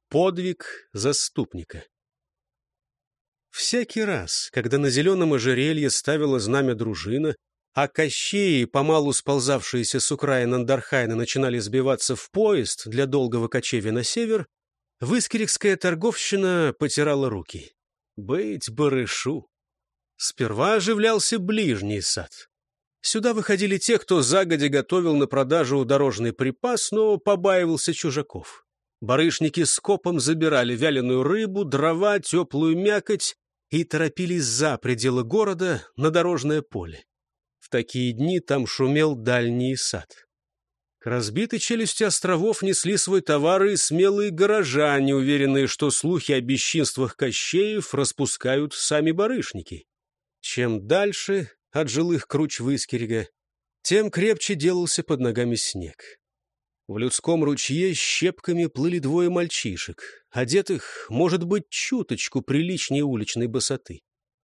Подвиг заступника. Всякий раз, когда на зеленом ожерелье ставила знамя дружина, а кощеи, помалу сползавшиеся с окраин Андархайна, начинали сбиваться в поезд для долгого кочевья на север, выскирикская торговщина потирала руки. Быть барышу! Сперва оживлялся ближний сад. Сюда выходили те, кто загодя готовил на продажу дорожный припас, но побаивался чужаков. Барышники скопом забирали вяленую рыбу, дрова, теплую мякоть и торопились за пределы города на дорожное поле. В такие дни там шумел дальний сад. К разбитой челюсти островов несли свой товар и смелые горожане, уверенные, что слухи о бесчинствах кощеев распускают сами барышники. Чем дальше от жилых круч Выскирига, тем крепче делался под ногами снег. В людском ручье щепками плыли двое мальчишек, одетых, может быть, чуточку приличнее уличной босоты.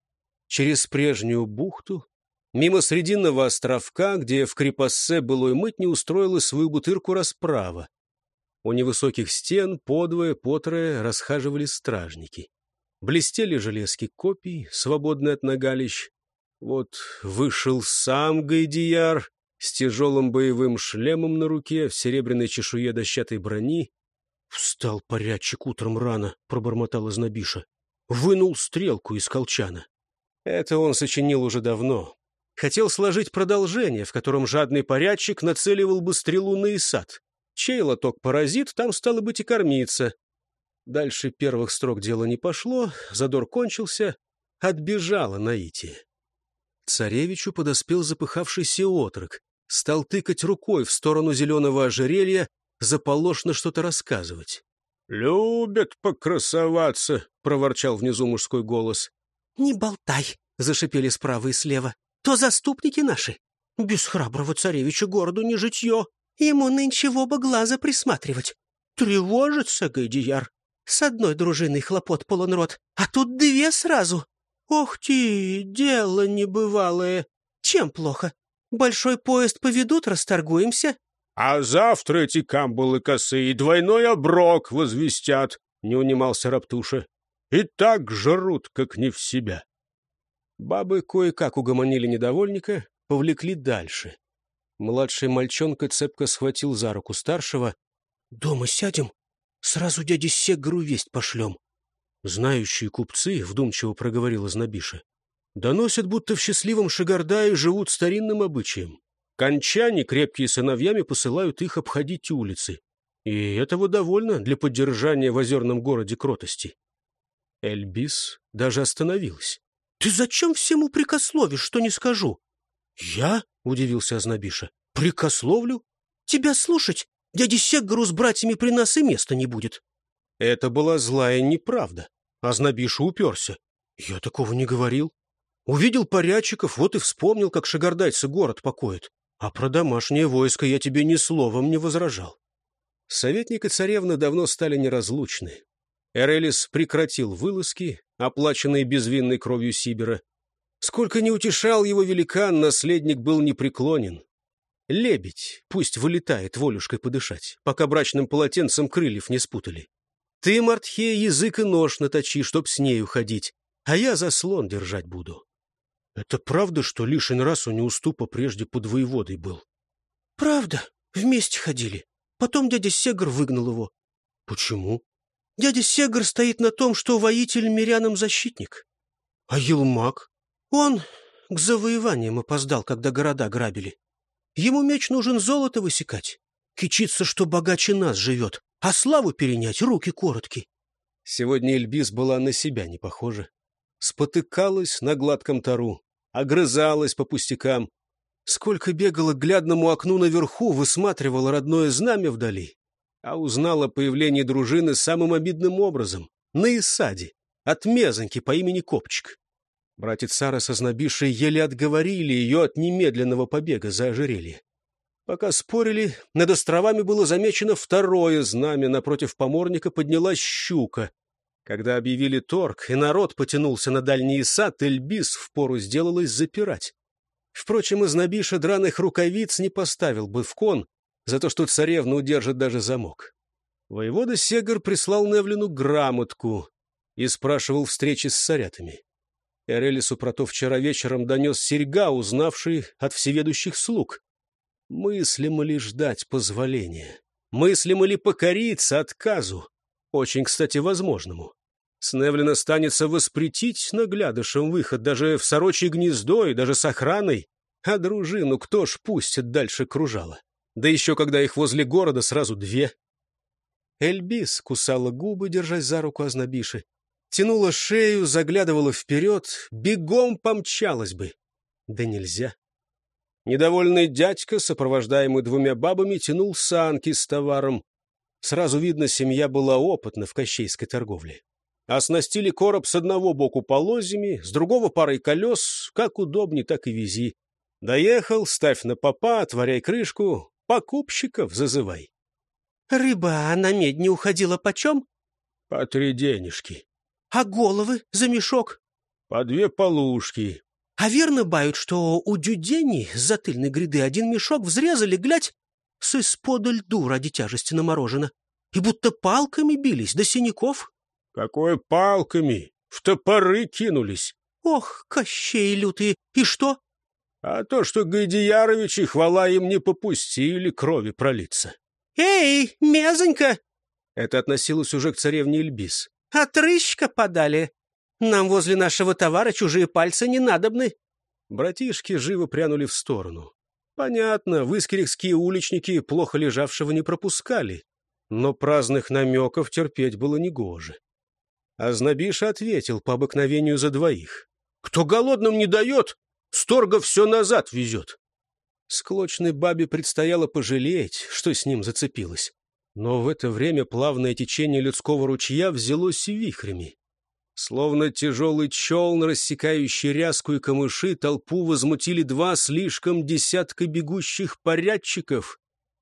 Через прежнюю бухту, мимо Срединного островка, где в крепоссе былой мытни устроила свою бутырку расправа. У невысоких стен подвое, потрое расхаживали стражники. Блестели железки копий, свободные от нагалищ. Вот вышел сам Гайдияр с тяжелым боевым шлемом на руке, в серебряной чешуе дощатой брони. — Встал порядчик утром рано, — пробормотал Ознобиша. Вынул стрелку из колчана. Это он сочинил уже давно. Хотел сложить продолжение, в котором жадный порядчик нацеливал бы стрелу на Исад. Чей лоток поразит, там, стало быть, и кормиться. Дальше первых строк дело не пошло, задор кончился, отбежала наитие. Царевичу подоспел запыхавшийся отрок, стал тыкать рукой в сторону зеленого ожерелья, заполошно что-то рассказывать. — Любят покрасоваться, — проворчал внизу мужской голос. — Не болтай, — зашипели справа и слева. — То заступники наши. Без храброго царевича городу не житье. Ему нынче в оба глаза присматривать. Тревожится Гайдияр. С одной дружиной хлопот полон рот, а тут две сразу. Ох ты, дело небывалое. Чем плохо? Большой поезд поведут, расторгуемся. — А завтра эти камбулы косые двойной оброк возвестят, — не унимался Раптуша. — И так жрут, как не в себя. Бабы кое-как угомонили недовольника, повлекли дальше. Младший мальчонка цепко схватил за руку старшего. — Дома сядем, сразу дяде Сегру весть пошлем. Знающие купцы, — вдумчиво проговорила Знобиша, — доносят, будто в счастливом Шигардае живут старинным обычаем. Кончане, крепкие сыновьями, посылают их обходить улицы. И этого довольно для поддержания в озерном городе кротости. Эльбис даже остановилась. — Ты зачем всему прикословишь, что не скажу? — Я? — удивился Ознобиша. — Прикословлю? Тебя слушать дяде Сегру с братьями при нас и места не будет. Это была злая неправда. Ознобиша уперся. Я такого не говорил. Увидел порядчиков, вот и вспомнил, как шигардайцы город покоят. А про домашнее войско я тебе ни словом не возражал. Советник и царевна давно стали неразлучны. Эрелис прекратил вылазки, оплаченные безвинной кровью Сибира. Сколько ни утешал его великан, наследник был непреклонен. Лебедь пусть вылетает волюшкой подышать, пока брачным полотенцем крыльев не спутали. Ты, Мартхе, язык и нож наточи, чтоб с нею ходить, а я заслон держать буду. Это правда, что лишень раз у Неуступа прежде под воеводой был? Правда, вместе ходили. Потом дядя Сегр выгнал его. Почему? Дядя Сегр стоит на том, что воитель мирянам защитник. А Елмак? Он к завоеваниям опоздал, когда города грабили. Ему меч нужен золото высекать. Кичится, что богаче нас живет, а славу перенять руки коротки. Сегодня Эльбис была на себя не похожа. Спотыкалась на гладком тару, огрызалась по пустякам. Сколько бегала к глядному окну наверху, высматривала родное знамя вдали. А узнала о появлении дружины самым обидным образом — на Исаде, от мезоньки по имени Копчик. Братец Сара со Знобишей еле отговорили ее от немедленного побега за ожерелье. Пока спорили, над островами было замечено второе знамя, напротив поморника поднялась щука. Когда объявили торг, и народ потянулся на дальний Исад, Эльбис впору сделалось запирать. Впрочем, из Знобиша драных рукавиц не поставил бы в кон за то, что царевна удержит даже замок. Воевода Сегар прислал Невлину грамотку и спрашивал встречи с царятами. Эрелису про то вчера вечером донес Серьга, узнавший от всеведущих слуг. Мыслимо ли ждать позволения? Мыслимо ли покориться отказу? Очень, кстати, возможному. С Невлина станется воспретить наглядышем выход даже в сорочье гнездо и даже с охраной. А дружину кто ж пустит дальше кружала? Да еще когда их возле города сразу две. Эльбис кусала губы, держась за руку Азнабиши, тянула шею, заглядывала вперед, бегом помчалась бы. Да нельзя. Недовольный дядька, сопровождаемый двумя бабами, тянул санки с товаром. Сразу видно, семья была опытна в кощейской торговле. Оснастили короб с одного боку полозьями, с другого парой колес, как удобней, так и вези. Доехал, ставь на попа, отворяй крышку, покупщиков зазывай. — Рыба на медне уходила почем? — По 3 денежки. — А головы за мешок? — По 2 полушки. — А верно бают, что у Дюдени с затыльной гряды один мешок взрезали, глядь, с из-под льду ради тяжести наморожено, и будто палками бились до синяков. — Какой палками? В топоры кинулись. — Ох, Кощей лютые, и что? — А то, что Гайдияровичи, хвала им, не попустили крови пролиться. — Эй, мезонька! Это относилось уже к царевне Эльбис. — Отрыщка подали. Нам возле нашего товара чужие пальцы не надобны. Братишки живо прянули в сторону. Понятно, выскерихские уличники плохо лежавшего не пропускали, но праздных намеков терпеть было негоже. Азнабиша ответил по обыкновению за двоих. — Кто голодным не дает, сторга все назад везет. Склочной бабе предстояло пожалеть, что с ним зацепилось. Но в это время плавное течение людского ручья взялось вихрями. Словно тяжелый челн, рассекающий ряску и камыши, толпу возмутили 2 слишком десятка бегущих порядчиков.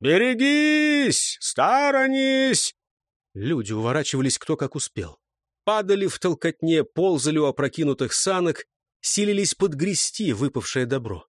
«Берегись! Сторонись!» Люди уворачивались кто как успел. Падали в толкотне, ползали у опрокинутых санок, силились подгрести выпавшее добро.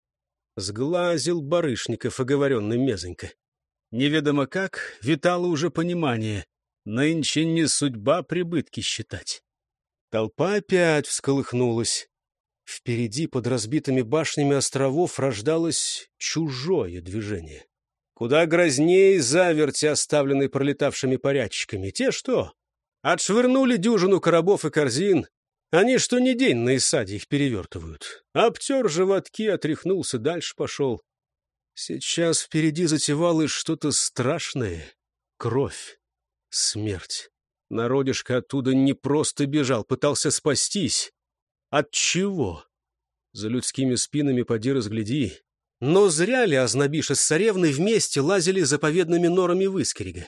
Сглазил Барышников оговоренный мезонько. Неведомо как витало уже понимание. Нынче не судьба прибытки считать. Толпа опять всколыхнулась. Впереди, под разбитыми башнями островов, рождалось чужое движение. Куда грознее заверти, оставленной пролетавшими порядчиками. Те что? Отшвырнули дюжину коробов и корзин. Они что ни день на исаде их перевертывают. Обтер животки, отряхнулся, дальше пошел. Сейчас впереди затевалось что-то страшное. Кровь, смерть. Народишко оттуда не просто бежал, пытался спастись. От чего? За людскими спинами поди разгляди. Но зря ли Азнабиша с царевной вместе лазили заповедными норами Выскерега?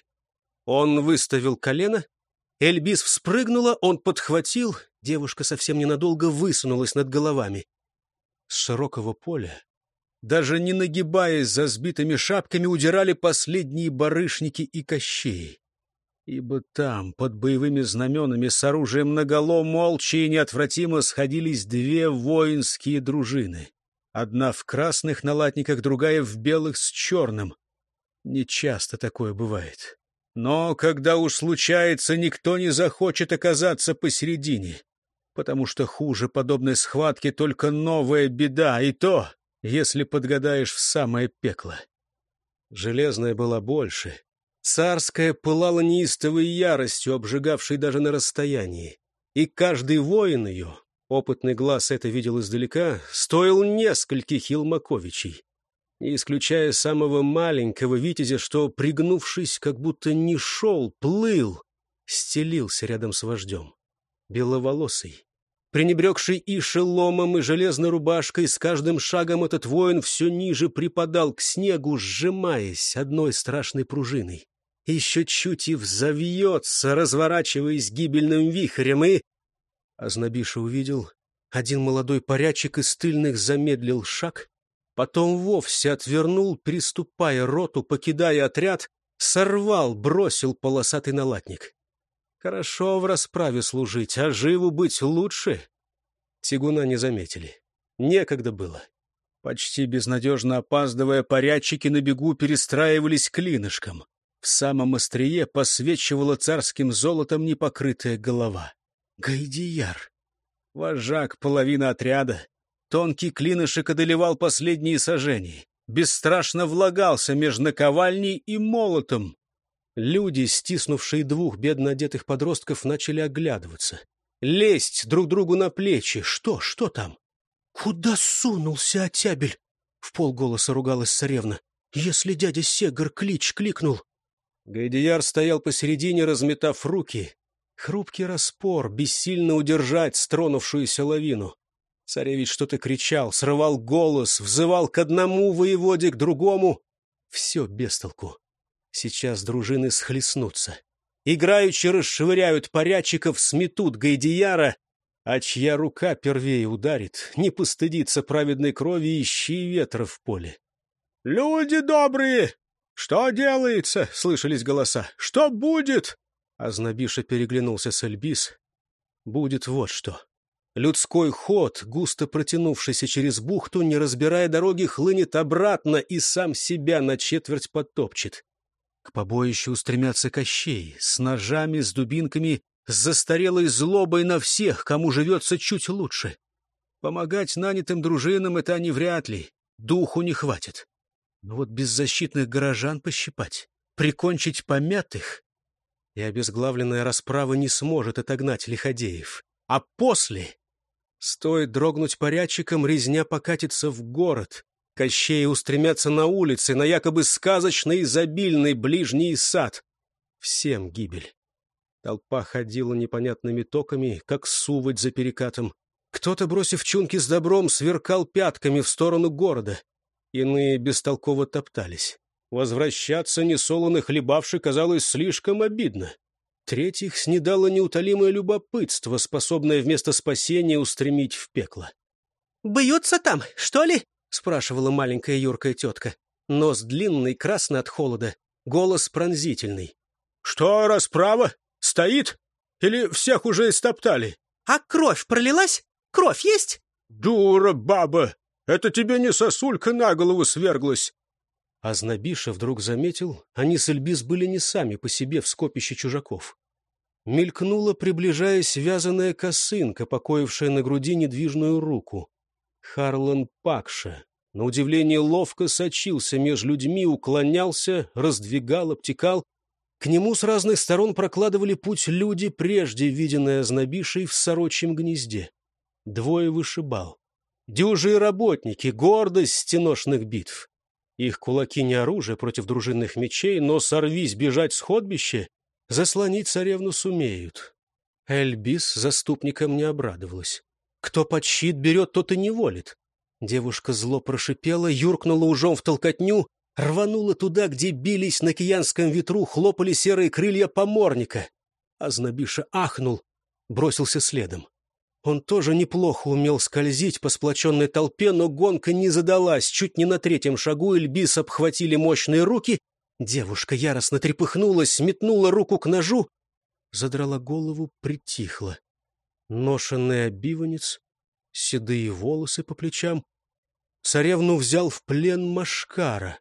Он выставил колено, Эльбис вспрыгнула, он подхватил, девушка совсем ненадолго высунулась над головами. С широкого поля, даже не нагибаясь за сбитыми шапками, удирали последние барышники и кощеи. Ибо там, под боевыми знаменами, с оружием наголо, молча и неотвратимо сходились 2 воинские дружины. Одна в красных налатниках, другая в белых с черным. Нечасто такое бывает. Но когда уж случается, никто не захочет оказаться посередине, потому что хуже подобной схватки только новая беда, и то, если подгадаешь в самое пекло. Железная была больше. Царская пылала неистовой яростью, обжигавшей даже на расстоянии. И каждый воин ее, опытный глаз это видел издалека, стоил нескольких Елмаковичей, не исключая самого маленького витязя, что, пригнувшись, как будто не шел, плыл, стелился рядом с вождем. Беловолосый, пренебрегший и шеломом, и железной рубашкой, с каждым шагом этот воин все ниже припадал к снегу, сжимаясь одной страшной пружиной. Еще чуть и взовьется, разворачиваясь гибельным вихрем, и... Азнабиша увидел, один молодой порядчик из тыльных замедлил шаг, потом вовсе отвернул, переступая роту, покидая отряд, сорвал, бросил полосатый налатник. Хорошо в расправе служить, а живу быть лучше. Тягуна не заметили. Некогда было. Почти безнадежно опаздывая, порядчики на бегу перестраивались клинышком. В самом острие посвечивала царским золотом непокрытая голова. Гайдияр! Вожак, половина отряда. Тонкий клинышек одолевал последние сажения. Бесстрашно влагался между наковальней и молотом. Люди, стиснувшие двух бедно одетых подростков, начали оглядываться. Лезть друг другу на плечи. Что там? «Куда сунулся Оттябель?» — вполголоса ругалась царевна. «Если дядя Сегар кликнул». Гайдияр стоял посередине, разметав руки. Хрупкий распор, бессильно удержать стронувшуюся лавину. Царевич что-то кричал, срывал голос, взывал к одному воеводе, к другому. Все без толку. Сейчас дружины схлестнутся. Играючи расшвыряют порядчиков, сметут Гайдияра, а чья рука первее ударит, не постыдится праведной крови, ищи ветра в поле. «Люди добрые! Что делается?» — слышались голоса. «Что будет?» Азнабиша переглянулся с Эльбис. «Будет вот что». Людской ход, густо протянувшийся через бухту, не разбирая дороги, хлынет обратно и сам себя на четверть подтопчет. К побоищу устремятся кощеи, с ножами, с дубинками, с застарелой злобой на всех, кому живется чуть лучше. Помогать нанятым дружинам — это они вряд ли, духу не хватит. Но вот беззащитных горожан пощипать, прикончить помятых, и обезглавленная расправа не сможет отогнать лиходеев. А после, стоит дрогнуть порядчикам, резня покатится в город. Кощеи устремятся на улицы, на якобы сказочный изобильный ближний сад. Всем гибель. Толпа ходила непонятными токами, как суводь за перекатом. Кто-то, бросив чунки с добром, сверкал пятками в сторону города. Иные бестолково топтались. Возвращаться несолоно хлебавши казалось слишком обидно. Третьих снедало неутолимое любопытство, способное вместо спасения устремить в пекло. «Бьются там, что ли?» — спрашивала маленькая юркая тетка. Нос длинный, красный от холода, голос пронзительный. «Что, расправа? Стоит? Или всех уже истоптали?» «А кровь пролилась? Кровь есть?» «Дура, баба! Это тебе не сосулька на голову сверглась!» Азнабиша вдруг заметил, они с Эльбис были не сами по себе в скопище чужаков. Мелькнула, приближаясь, вязаная косынка, покоившая на груди недвижную руку. Харлан Пакша, на удивление, ловко сочился меж людьми, уклонялся, раздвигал, обтекал. К нему с разных сторон прокладывали путь люди, прежде виденные Азнабишей в сорочьем гнезде. Двое вышибал. Дюжие работники, гордость стеношных битв. Их кулаки не оружие против дружинных мечей, но сорвись бежать с ходбища, заслонить царевну сумеют. Эльбис заступникам не обрадовалась. Кто под щит берет, тот и не волит. Девушка зло прошипела, юркнула ужом в толкотню, рванула туда, где бились на киянском ветру, хлопали серые крылья поморника. Азнабиша ахнул, бросился следом. Он тоже неплохо умел скользить по сплоченной толпе, но гонка не задалась. Чуть не на третьем шагу Эльбис обхватили мощные руки. Девушка яростно трепыхнулась, метнула руку к ножу, задрала голову, притихла. Ношенный обиванец, седые волосы по плечам. Царевну взял в плен Машкара.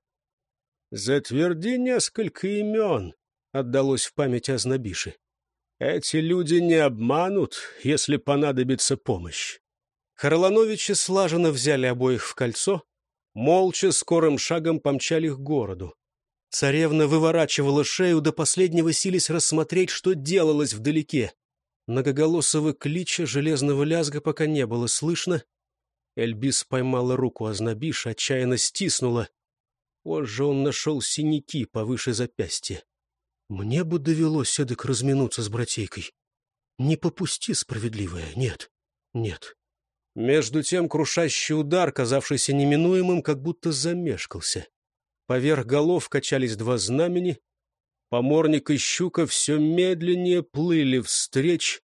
«Затверди несколько имен», — отдалось в память Азнабиши. «Эти люди не обманут, если понадобится помощь». Харлановичи слаженно взяли обоих в кольцо, молча, скорым шагом помчали к городу. Царевна выворачивала шею, до последнего сились рассмотреть, что делалось вдалеке. Многоголосого клича, железного лязга пока не было слышно. Эльбис поймала руку Азнабиша, отчаянно стиснула. Позже он нашел синяки повыше запястья. Мне бы довелось эдак разминуться с братейкой. Не попусти, справедливая, нет, нет. Между тем крушащий удар, казавшийся неминуемым, как будто замешкался. Поверх голов качались два знамени. Поморник и щука все медленнее плыли встреч.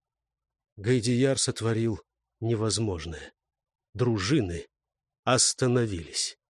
Гайдияр сотворил невозможное. Дружины остановились.